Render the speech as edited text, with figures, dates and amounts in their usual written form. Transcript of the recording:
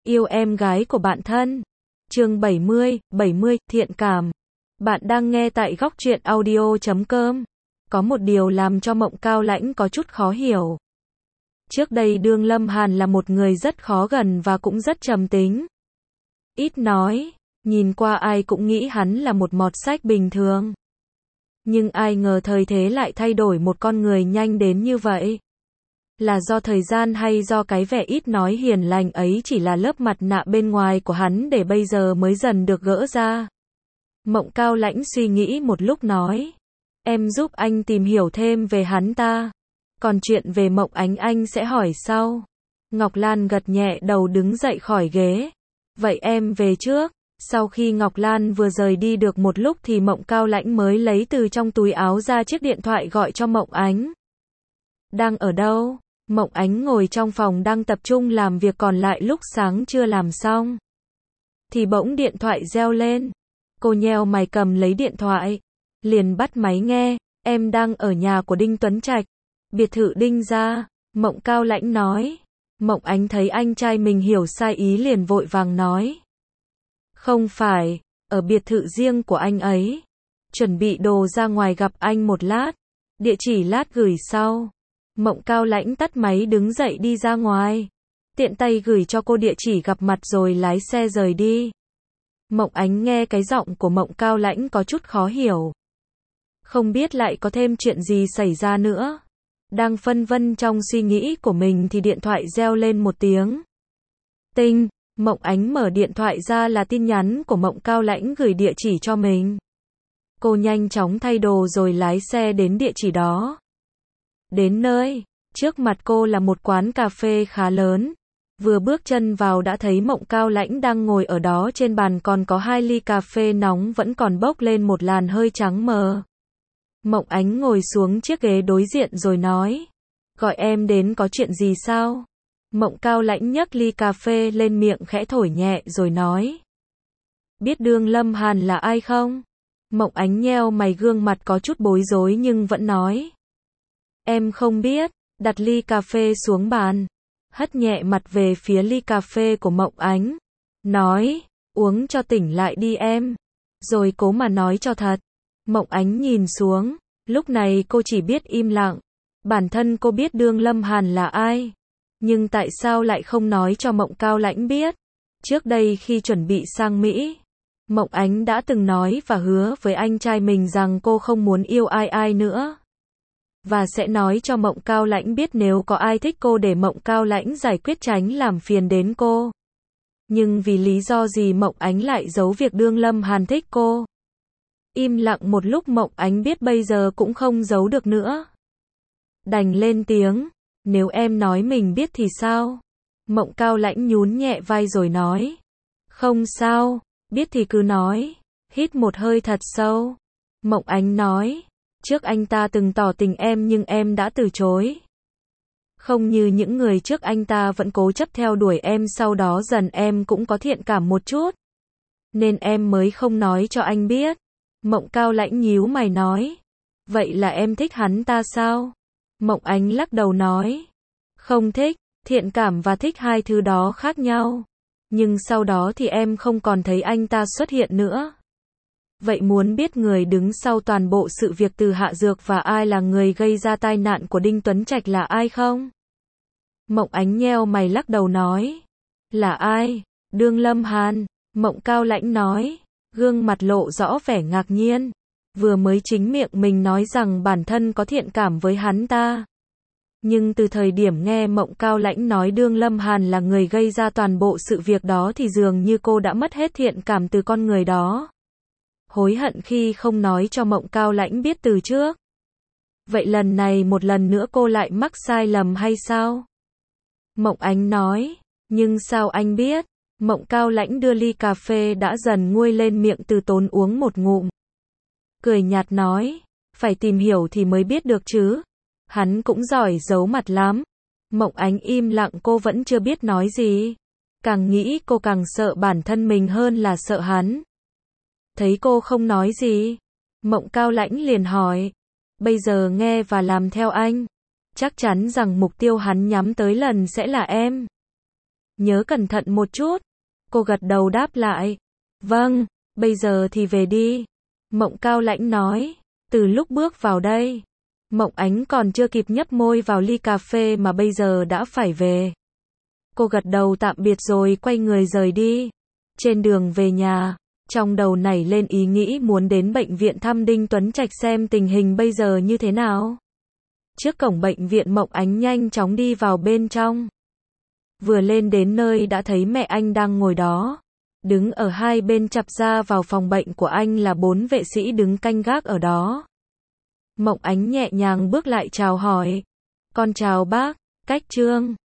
Yêu em gái của bạn thân. Chương 70, thiện cảm. Bạn đang nghe tại góc truyện audio.com. Có một điều làm cho Mộng Cao Lãnh có chút khó hiểu. Trước đây Đường Lâm Hàn là một người rất khó gần và cũng rất trầm tính. Ít nói, nhìn qua ai cũng nghĩ hắn là một mọt sách bình thường. Nhưng ai ngờ thời thế lại thay đổi một con người nhanh đến như vậy. Là do thời gian hay do cái vẻ ít nói hiền lành ấy chỉ là lớp mặt nạ bên ngoài của hắn để bây giờ mới dần được gỡ ra. Mộng Cao Lãnh suy nghĩ một lúc nói. Em giúp anh tìm hiểu thêm về hắn ta. Còn chuyện về Mộng Ánh anh sẽ hỏi sau. Ngọc Lan gật nhẹ đầu đứng dậy khỏi ghế. Vậy em về trước. Sau khi Ngọc Lan vừa rời đi được một lúc thì Mộng Cao Lãnh mới lấy từ trong túi áo ra chiếc điện thoại gọi cho Mộng Ánh. Đang ở đâu? Mộng Ánh ngồi trong phòng đang tập trung làm việc còn lại lúc sáng chưa làm xong. Thì bỗng điện thoại reo lên. Cô nheo mày cầm lấy điện thoại. Liền bắt máy nghe. Em đang ở nhà của Đinh Tuấn Trạch. Biệt thự Đinh gia. Mộng Cao Lãnh nói. Mộng Ánh thấy anh trai mình hiểu sai ý liền vội vàng nói. Không phải, ở biệt thự riêng của anh ấy. Chuẩn bị đồ ra ngoài gặp anh một lát. Địa chỉ lát gửi sau. Mộng Cao Lãnh tắt máy đứng dậy đi ra ngoài. Tiện tay gửi cho cô địa chỉ gặp mặt rồi lái xe rời đi. Mộng Ánh nghe cái giọng của Mộng Cao Lãnh có chút khó hiểu. Không biết lại có thêm chuyện gì xảy ra nữa. Đang phân vân trong suy nghĩ của mình thì điện thoại reo lên một tiếng. Tinh, Mộng Ánh mở điện thoại ra là tin nhắn của Mộng Cao Lãnh gửi địa chỉ cho mình. Cô nhanh chóng thay đồ rồi lái xe đến địa chỉ đó. Đến nơi, trước mặt cô là một quán cà phê khá lớn. Vừa bước chân vào đã thấy Mộng Cao Lãnh đang ngồi ở đó, trên bàn còn có 2 ly cà phê nóng vẫn còn bốc lên một làn hơi trắng mờ. Mộng Ánh ngồi xuống chiếc ghế đối diện rồi nói. Gọi em đến có chuyện gì sao? Mộng Cao Lãnh nhấc ly cà phê lên miệng khẽ thổi nhẹ rồi nói. Biết Đường Lâm Hàn là ai không? Mộng Ánh nheo mày, gương mặt có chút bối rối nhưng vẫn nói. Em không biết. Đặt ly cà phê xuống bàn. Hất nhẹ mặt về phía ly cà phê của Mộng Ánh. Nói, uống cho tỉnh lại đi em. Rồi cố mà nói cho thật. Mộng Ánh nhìn xuống. Lúc này cô chỉ biết im lặng. Bản thân cô biết Đường Lâm Hàn là ai. Nhưng tại sao lại không nói cho Mộng Cao Lãnh biết? Trước đây khi chuẩn bị sang Mỹ, Mộng Ánh đã từng nói và hứa với anh trai mình rằng cô không muốn yêu ai nữa. Và sẽ nói cho Mộng Cao Lãnh biết nếu có ai thích cô để Mộng Cao Lãnh giải quyết tránh làm phiền đến cô. Nhưng vì lý do gì Mộng Ánh lại giấu việc Đường Lâm Hàn thích cô? Im lặng một lúc Mộng Ánh biết bây giờ cũng không giấu được nữa. Đành lên tiếng. Nếu em nói mình biết thì sao? Mộng Cao Lãnh nhún nhẹ vai rồi nói. Không sao, biết thì cứ nói. Hít một hơi thật sâu. Mộng Ánh nói. Trước anh ta từng tỏ tình em nhưng em đã từ chối. Không như những người trước, anh ta vẫn cố chấp theo đuổi em, sau đó dần em cũng có thiện cảm một chút. Nên em mới không nói cho anh biết. Mộng Cao Lãnh nhíu mày nói. Vậy là em thích hắn ta sao? Mộng Ánh lắc đầu nói. Không thích, thiện cảm và thích hai thứ đó khác nhau. Nhưng sau đó thì em không còn thấy anh ta xuất hiện nữa. Vậy muốn biết người đứng sau toàn bộ sự việc từ hạ dược và ai là người gây ra tai nạn của Đinh Tuấn Trạch là ai không? Mộng Ánh nheo mày lắc đầu nói. Là ai? Đường Lâm Hàn. Mộng Cao Lãnh nói. Gương mặt lộ rõ vẻ ngạc nhiên. Vừa mới chính miệng mình nói rằng bản thân có thiện cảm với hắn ta. Nhưng từ thời điểm nghe Mộng Cao Lãnh nói Đường Lâm Hàn là người gây ra toàn bộ sự việc đó thì dường như cô đã mất hết thiện cảm từ con người đó. Hối hận khi không nói cho Mộng Cao Lãnh biết từ trước. Vậy lần này một lần nữa cô lại mắc sai lầm hay sao? Mộng Ánh nói. Nhưng sao anh biết? Mộng Cao Lãnh đưa ly cà phê đã dần nguôi lên miệng từ tốn uống một ngụm. Cười nhạt nói. Phải tìm hiểu thì mới biết được chứ. Hắn cũng giỏi giấu mặt lắm. Mộng Ánh im lặng, cô vẫn chưa biết nói gì. Càng nghĩ cô càng sợ bản thân mình hơn là sợ hắn. Thấy cô không nói gì, Mộng Cao Lãnh liền hỏi. Bây giờ nghe và làm theo anh. Chắc chắn rằng mục tiêu hắn nhắm tới lần sẽ là em. Nhớ cẩn thận một chút. Cô gật đầu đáp lại. Vâng, bây giờ thì về đi. Mộng Cao Lãnh nói. Từ lúc bước vào đây, Mộng Ánh còn chưa kịp nhấp môi vào ly cà phê mà bây giờ đã phải về. Cô gật đầu tạm biệt rồi quay người rời đi. Trên đường về nhà, trong đầu nảy lên ý nghĩ muốn đến bệnh viện thăm Đinh Tuấn Trạch xem tình hình bây giờ như thế nào. Trước cổng bệnh viện, Mộng Ánh nhanh chóng đi vào bên trong. Vừa lên đến nơi đã thấy mẹ anh đang ngồi đó. Đứng ở hai bên chặp ra vào phòng bệnh của anh là 4 vệ sĩ đứng canh gác ở đó. Mộng Ánh nhẹ nhàng bước lại chào hỏi. Con chào bác, Cách Trương.